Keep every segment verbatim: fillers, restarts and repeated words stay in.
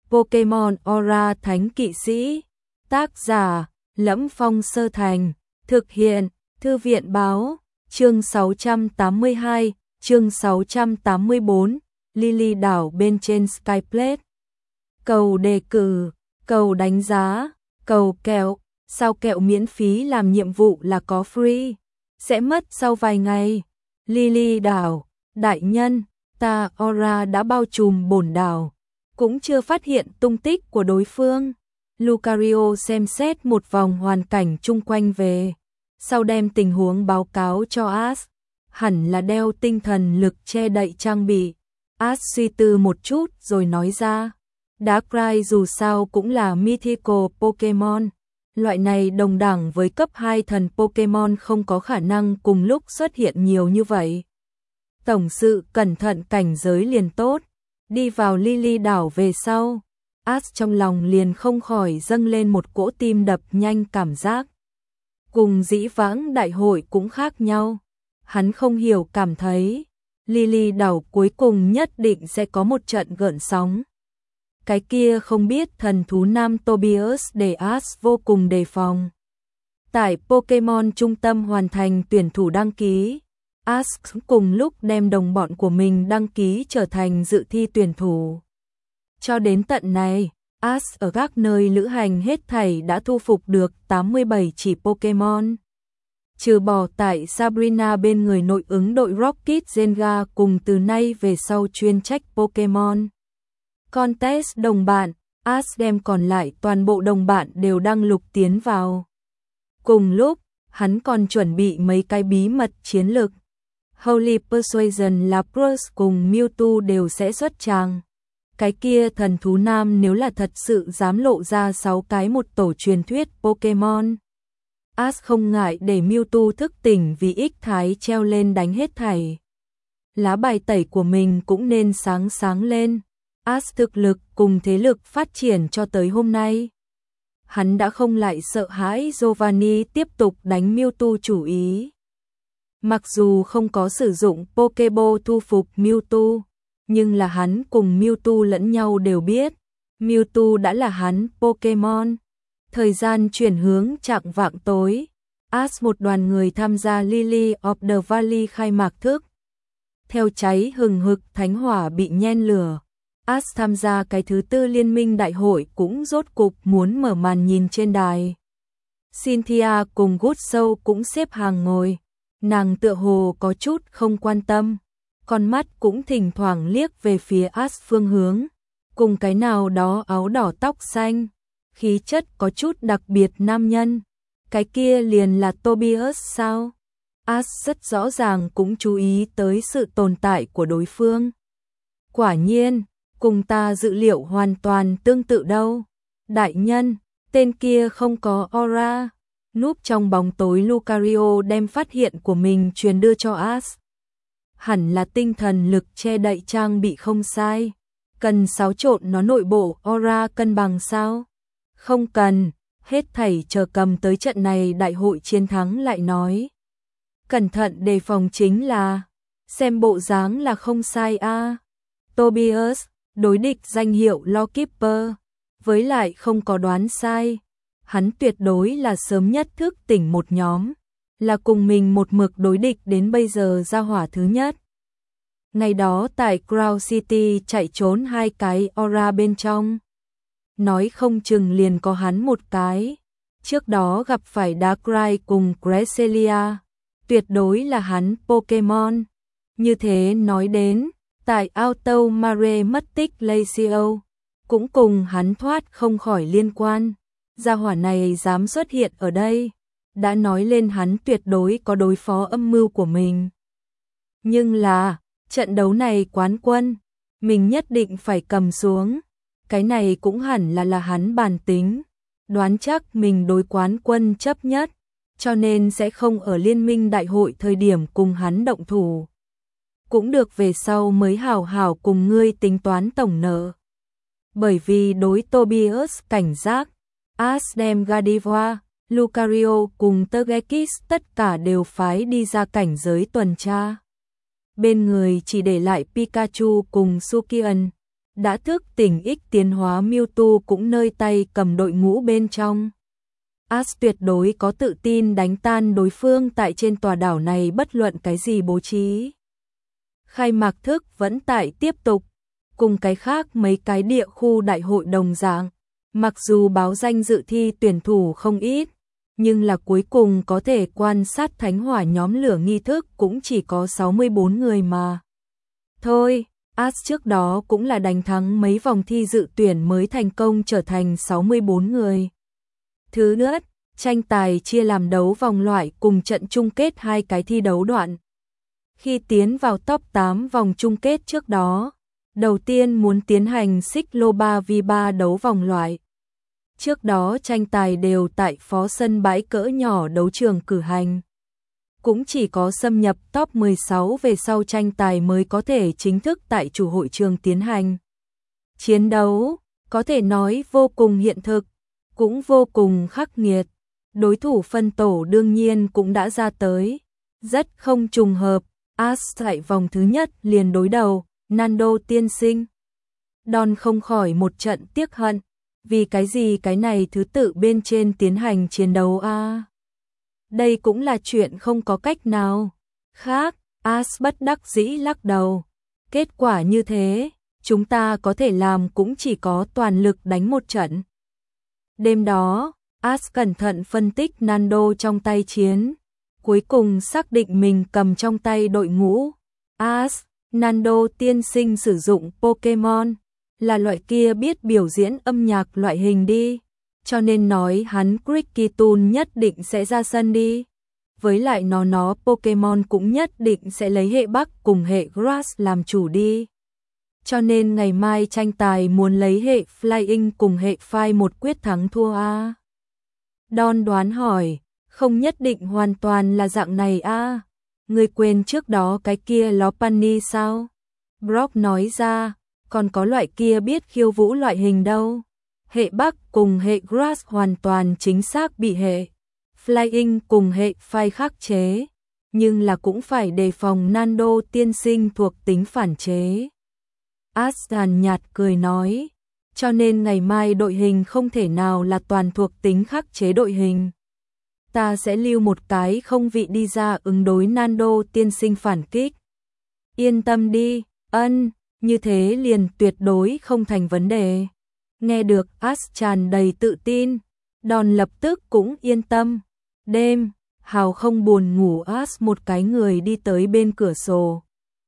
Pokemon Aura Thánh Kỵ Sĩ. Tác giả: Lẫm Phong Sơ Thành. Thực hiện: Thư viện Báo. Chương sáu trăm tám mươi hai, chương sáu trăm tám mươi bốn, Lily đảo bên trên Skyplate. Cầu đề cử, cầu đánh giá, cầu kẹo, sao kẹo miễn phí làm nhiệm vụ là có free, sẽ mất sau vài ngày. Lily đảo, đại nhân, ta Aura đã bao trùm bổn đảo, cũng chưa phát hiện tung tích của đối phương. Lucario xem xét một vòng hoàn cảnh chung quanh về, sau đem tình huống báo cáo cho Ash. Hẳn là đeo tinh thần lực che đậy trang bị. Ash suy tư một chút rồi nói ra, Darkrai dù sao cũng là mythical Pokemon, loại này đồng đẳng với cấp hai thần Pokemon không có khả năng cùng lúc xuất hiện nhiều như vậy. Tổng sự cẩn thận cảnh giới liền tốt. Đi vào Lily đảo về sau, Ash trong lòng liền không khỏi dâng lên một cỗ tim đập nhanh cảm giác. Cùng dĩ vãng đại hội cũng khác nhau. Hắn không hiểu cảm thấy, Lily đảo cuối cùng nhất định sẽ có một trận gợn sóng. Cái kia không biết thần thú nam Tobias để Ash vô cùng đề phòng. Tại Pokemon trung tâm hoàn thành tuyển thủ đăng ký, Ash cùng lúc đem đồng bọn của mình đăng ký trở thành dự thi tuyển thủ. Cho đến tận này, Ash ở các nơi lữ hành hết thảy đã thu phục được tám mươi bảy chỉ Pokemon. Trừ bỏ tại Sabrina bên người nội ứng đội Rocket Zenga cùng từ nay về sau chuyên trách Pokemon Contest đồng bạn, Ash đem còn lại toàn bộ đồng bạn đều đăng lục tiến vào. Cùng lúc, hắn còn chuẩn bị mấy cái bí mật chiến lược. Holy Persuasion là Lapras cùng Mewtwo đều sẽ xuất tràng. Cái kia thần thú nam nếu là thật sự dám lộ ra sáu cái một tổ truyền thuyết Pokemon, Ash không ngại để Mewtwo thức tỉnh vì ích thái treo lên đánh hết thảy. Lá bài tẩy của mình cũng nên sáng sáng lên. Ash thực lực cùng thế lực phát triển cho tới hôm nay, hắn đã không lại sợ hãi Giovanni tiếp tục đánh Mewtwo chủ ý. Mặc dù không có sử dụng Pokéball thu phục Mewtwo, nhưng là hắn cùng Mewtwo lẫn nhau đều biết, Mewtwo đã là hắn Pokemon. Thời gian chuyển hướng chạng vạng tối, Ash một đoàn người tham gia Lily of the Valley khai mạc thức. Theo cháy hừng hực thánh hỏa bị nhen lửa, Ash tham gia cái thứ tư liên minh đại hội cũng rốt cục muốn mở màn nhìn trên đài. Cynthia cùng Good Soul cũng xếp hàng ngồi, nàng tựa hồ có chút không quan tâm, con mắt cũng thỉnh thoảng liếc về phía Ash phương hướng, cùng cái nào đó áo đỏ tóc xanh, khí chất có chút đặc biệt nam nhân. Cái kia liền là Tobias sao? Ash rất rõ ràng cũng chú ý tới sự tồn tại của đối phương. Quả nhiên, cùng ta dự liệu hoàn toàn tương tự đâu. Đại nhân, tên kia không có aura. Núp trong bóng tối Lucario đem phát hiện của mình truyền đưa cho Ash. Hẳn là tinh thần lực che đậy trang bị không sai. Cần xáo trộn nó nội bộ aura cân bằng sao? Không cần, hết thảy chờ cầm tới trận này đại hội chiến thắng lại nói. Cẩn thận đề phòng chính là, xem bộ dáng là không sai a. À. Tobias, đối địch danh hiệu Lawkeeper, với lại không có đoán sai. Hắn tuyệt đối là sớm nhất thức tỉnh một nhóm, là cùng mình một mực đối địch đến bây giờ ra hỏa thứ nhất. Ngày đó tại Crown City chạy trốn hai cái aura bên trong. Nói không chừng liền có hắn một cái. Trước đó gặp phải Darkrai cùng Cresselia, tuyệt đối là hắn Pokemon. Như thế nói đến, tại Auto Mare mất tích Lacio, cũng cùng hắn thoát không khỏi liên quan. Gia hỏa này dám xuất hiện ở đây, đã nói lên hắn tuyệt đối có đối phó âm mưu của mình. Nhưng là, trận đấu này quán quân, mình nhất định phải cầm xuống. Cái này cũng hẳn là là hắn bản tính, đoán chắc mình đối quán quân chấp nhất, cho nên sẽ không ở liên minh đại hội thời điểm cùng hắn động thủ. Cũng được về sau mới hào hào cùng ngươi tính toán tổng nợ. Bởi vì đối Tobias cảnh giác, Ash đem Gardevoir, Lucario cùng Togekiss tất cả đều phái đi ra cảnh giới tuần tra. Bên người chỉ để lại Pikachu cùng Sukian. đã thức tỉnh ích tiến hóa Mewtwo cũng nơi tay cầm đội ngũ bên trong. Ash tuyệt đối có tự tin đánh tan đối phương tại trên tòa đảo này bất luận cái gì bố trí. Khai mạc thức vẫn tại tiếp tục, cùng cái khác mấy cái địa khu đại hội đồng dạng. Mặc dù báo danh dự thi tuyển thủ không ít, nhưng là cuối cùng có thể quan sát thánh hỏa nhóm lửa nghi thức cũng chỉ có sáu mươi bốn người mà. Thôi, Ash trước đó cũng là đánh thắng mấy vòng thi dự tuyển mới thành công trở thành sáu mươi bốn người. Thứ nữa, tranh tài chia làm đấu vòng loại cùng trận chung kết hai cái thi đấu đoạn. Khi tiến vào top tám vòng chung kết trước đó, đầu tiên muốn tiến hành xích lô ba v ba đấu vòng loại. Trước đó tranh tài đều tại phó sân bãi cỡ nhỏ đấu trường cử hành. Cũng chỉ có xâm nhập top mười sáu về sau tranh tài mới có thể chính thức tại chủ hội trường tiến hành. Chiến đấu, có thể nói vô cùng hiện thực, cũng vô cùng khắc nghiệt. Đối thủ phân tổ đương nhiên cũng đã ra tới. Rất không trùng hợp, Ash tại vòng thứ nhất liền đối đầu, Nando tiên sinh. Đòn không khỏi một trận tiếc hận, vì cái gì cái này thứ tự bên trên tiến hành chiến đấu a? À? Đây cũng là chuyện không có cách nào khác, Ash bất đắc dĩ lắc đầu. Kết quả như thế, chúng ta có thể làm cũng chỉ có toàn lực đánh một trận. Đêm đó, Ash cẩn thận phân tích Nando trong tay chiến, cuối cùng xác định mình cầm trong tay đội ngũ. Ash, Nando tiên sinh sử dụng Pokemon, là loại kia biết biểu diễn âm nhạc loại hình đi, cho nên nói hắn Cricketune nhất định sẽ ra sân đi. Với lại nó nó Pokemon cũng nhất định sẽ lấy hệ Bắc cùng hệ Grass làm chủ đi. Cho nên ngày mai tranh tài muốn lấy hệ Flying cùng hệ Fire một quyết thắng thua a. À? Don đoán hỏi, không nhất định hoàn toàn là dạng này a. À? Người quên trước đó cái kia Lopunny sao? Brock nói ra, còn có loại kia biết khiêu vũ loại hình đâu. Hệ Bắc cùng hệ Grass hoàn toàn chính xác bị hệ Flying cùng hệ Fire khắc chế, nhưng là cũng phải đề phòng Nando tiên sinh thuộc tính phản chế. Ash nhàn nhạt cười nói, cho nên ngày mai đội hình không thể nào là toàn thuộc tính khắc chế đội hình. Ta sẽ lưu một cái không vị đi ra ứng đối Nando tiên sinh phản kích. Yên tâm đi, ân, như thế liền tuyệt đối không thành vấn đề. Nghe được Ash tràn đầy tự tin, Don lập tức cũng yên tâm. Đêm, hào không buồn ngủ Ash một cái người đi tới bên cửa sổ.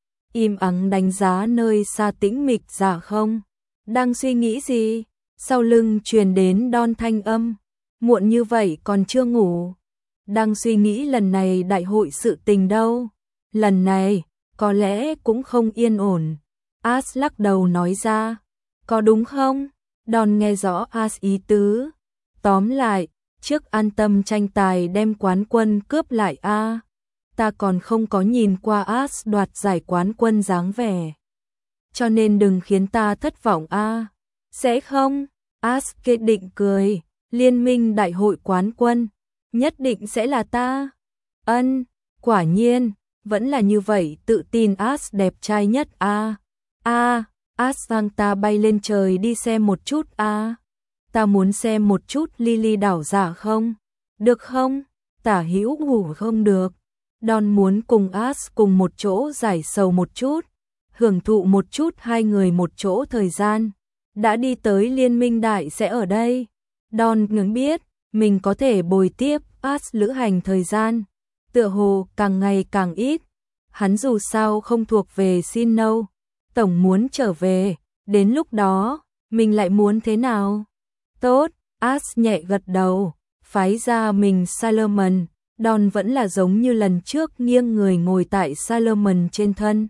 Im ắng đánh giá nơi xa tĩnh mịch dạ không. Đang suy nghĩ gì? Sau lưng truyền đến Don thanh âm. Muộn như vậy còn chưa ngủ. Đang suy nghĩ lần này đại hội sự tình đâu. Lần này, có lẽ cũng không yên ổn. Ash lắc đầu nói ra. Có đúng không? Don nghe rõ Ash ý tứ. Tóm lại, trước an tâm tranh tài đem quán quân cướp lại a. Ta còn không có nhìn qua Ash đoạt giải quán quân dáng vẻ. Cho nên đừng khiến ta thất vọng a. Sẽ không? Ash kết định cười. Liên minh đại hội quán quân, nhất định sẽ là ta. Ân, quả nhiên, vẫn là như vậy, tự tin Ash đẹp trai nhất a. A, Ash vang ta bay lên trời đi xem một chút a. Ta muốn xem một chút Lily đảo giả không? Được không? Tả hữu ngủ không được. Don muốn cùng Ash cùng một chỗ giải sầu một chút, hưởng thụ một chút hai người một chỗ thời gian. Đã đi tới liên minh đại sẽ ở đây. Don ngừng biết, mình có thể bồi tiếp Ash lữ hành thời gian. Tựa hồ càng ngày càng ít. Hắn dù sao không thuộc về Sinnoh. Tổng muốn trở về, đến lúc đó, mình lại muốn thế nào? Tốt, Ash nhẹ gật đầu, phái ra mình Salomon. Don vẫn là giống như lần trước nghiêng người ngồi tại Salomon trên thân.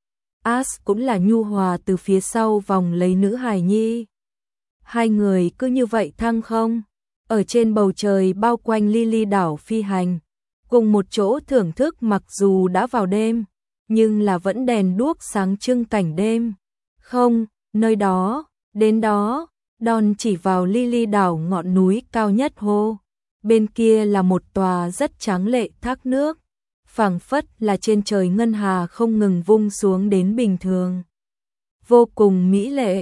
Ash cũng là nhu hòa từ phía sau vòng lấy nữ hài nhi. Hai người cứ như vậy thăng không, ở trên bầu trời bao quanh Lily đảo phi hành, cùng một chỗ thưởng thức mặc dù đã vào đêm, nhưng là vẫn đèn đuốc sáng trưng cảnh đêm. Không, nơi đó, đến đó, Don chỉ vào Lily đảo ngọn núi cao nhất hô. Bên kia là một tòa rất tráng lệ thác nước, phảng phất là trên trời ngân hà không ngừng vung xuống đến bình thường. Vô cùng mỹ lệ,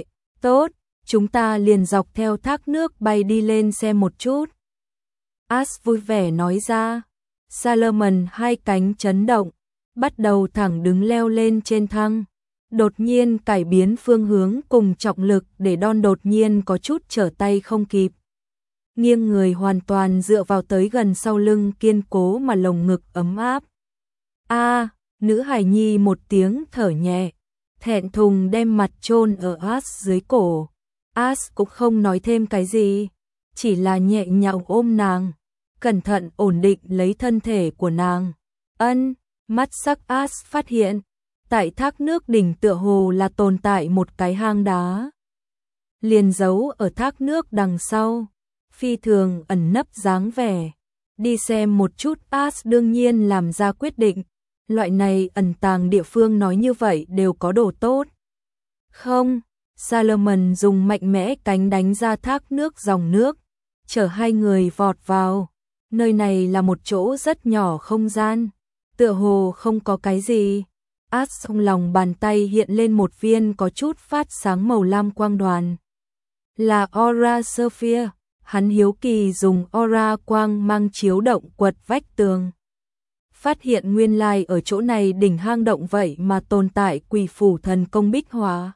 Tốt, chúng ta liền dọc theo thác nước bay đi lên xem một chút. Ash vui vẻ nói ra. Salomon hai cánh chấn động, bắt đầu thẳng đứng leo lên trên thang. Đột nhiên cải biến phương hướng cùng trọng lực để Don đột nhiên có chút trở tay không kịp. Nghiêng người hoàn toàn dựa vào tới gần sau lưng kiên cố mà lồng ngực ấm áp. A, à, nữ hài nhi một tiếng thở nhẹ, thẹn thùng đem mặt chôn ở Ash dưới cổ. Ash cũng không nói thêm cái gì, chỉ là nhẹ nhàng ôm nàng, cẩn thận ổn định lấy thân thể của nàng. Ân, mắt sắc Ash phát hiện, tại thác nước đỉnh tựa hồ là tồn tại một cái hang đá. Liền giấu ở thác nước đằng sau, phi thường ẩn nấp dáng vẻ. Đi xem một chút. Ash đương nhiên làm ra quyết định, loại này ẩn tàng địa phương nói như vậy đều có đồ tốt. Không, Salomon dùng mạnh mẽ cánh đánh ra thác nước dòng nước, chở hai người vọt vào. Nơi này là một chỗ rất nhỏ không gian, tựa hồ không có cái gì. Ash trong lòng bàn tay hiện lên một viên có chút phát sáng màu lam quang đoàn. Là Aura Sphere, hắn hiếu kỳ dùng aura quang mang chiếu động quật vách tường. Phát hiện nguyên lai ở chỗ này đỉnh hang động vậy mà tồn tại quỷ phủ thần công bích họa.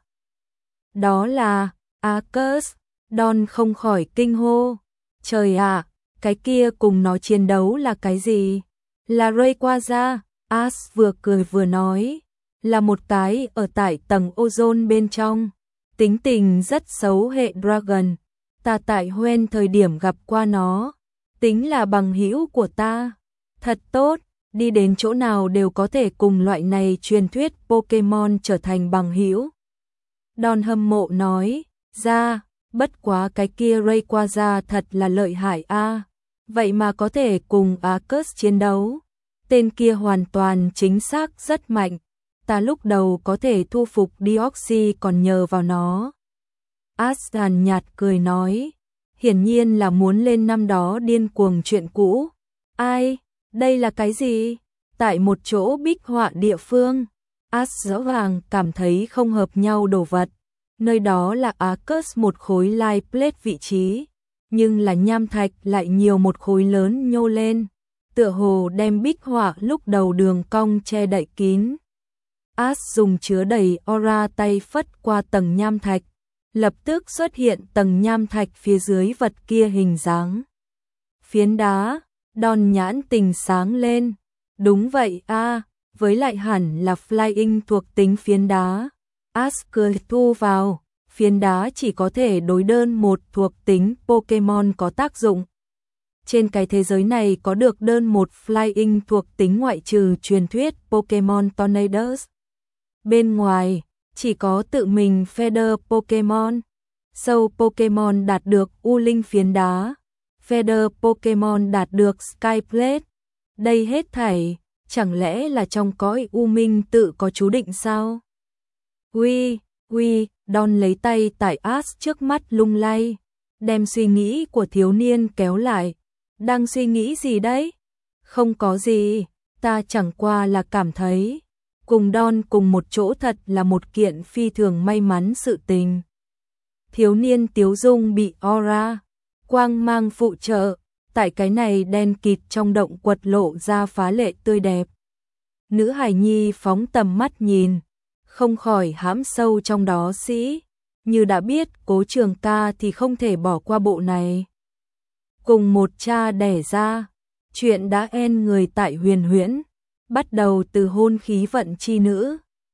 Đó là Arcus. Don không khỏi kinh hô. Trời ạ, cái kia cùng nó chiến đấu là cái gì? Là Rayquaza. Ash vừa cười vừa nói. Là một cái ở tại tầng ozone bên trong. Tính tình rất xấu hệ Dragon. Ta tại Hoenn thời điểm gặp qua nó. Tính là bằng hữu của ta. Thật tốt, đi đến chỗ nào đều có thể cùng loại này truyền thuyết Pokemon trở thành bằng hữu. Don hâm mộ nói. Ra, bất quá cái kia Rayquaza thật là lợi hại a. Vậy mà có thể cùng Arcus chiến đấu. Tên kia hoàn toàn chính xác rất mạnh. Ta lúc đầu có thể thu phục Deoxys còn nhờ vào nó. Ash nhàn nhạt cười nói. Hiển nhiên là muốn lên năm đó điên cuồng chuyện cũ. Ai? Đây là cái gì? Tại một chỗ bích họa địa phương. Ash rõ ràng cảm thấy không hợp nhau đồ vật. Nơi đó là Arcus một khối light plate vị trí. Nhưng là nham thạch lại nhiều một khối lớn nhô lên. Tựa hồ đem bích họa lúc đầu đường cong che đậy kín. Ash dùng chứa đầy aura tay phất qua tầng nham thạch. Lập tức xuất hiện tầng nham thạch phía dưới vật kia hình dáng. Phiến đá. Don nhãn tình sáng lên. Đúng vậy a, à, với lại hẳn là flying thuộc tính phiến đá. Ash cười thu vào. Phiến đá chỉ có thể đối đơn một thuộc tính Pokemon có tác dụng. Trên cái thế giới này có được đơn một flying thuộc tính ngoại trừ truyền thuyết Pokemon Tornadus. Bên ngoài, chỉ có tự mình Feather Pokemon. Sâu Pokemon đạt được U Linh phiến đá. Feather Pokemon đạt được Sky Plate. Đây hết thảy, chẳng lẽ là trong cõi U Minh tự có chú định sao? Uy, uy, Don lấy tay tại Ash trước mắt lung lay, đem suy nghĩ của thiếu niên kéo lại. Đang suy nghĩ gì đấy? Không có gì, ta chẳng qua là cảm thấy cùng Don cùng một chỗ thật là một kiện phi thường may mắn sự tình. Thiếu niên tiếu dung bị aura quang mang phụ trợ, tại cái này đen kịt trong động quật lộ ra phá lệ tươi đẹp. Nữ hài nhi phóng tầm mắt nhìn, không khỏi hãm sâu trong đó sĩ, như đã biết Cố Trường Ca thì không thể bỏ qua bộ này. Cùng một cha đẻ ra, chuyện đã en người tại Huyền Huyễn, bắt đầu từ hôn khí vận chi nữ.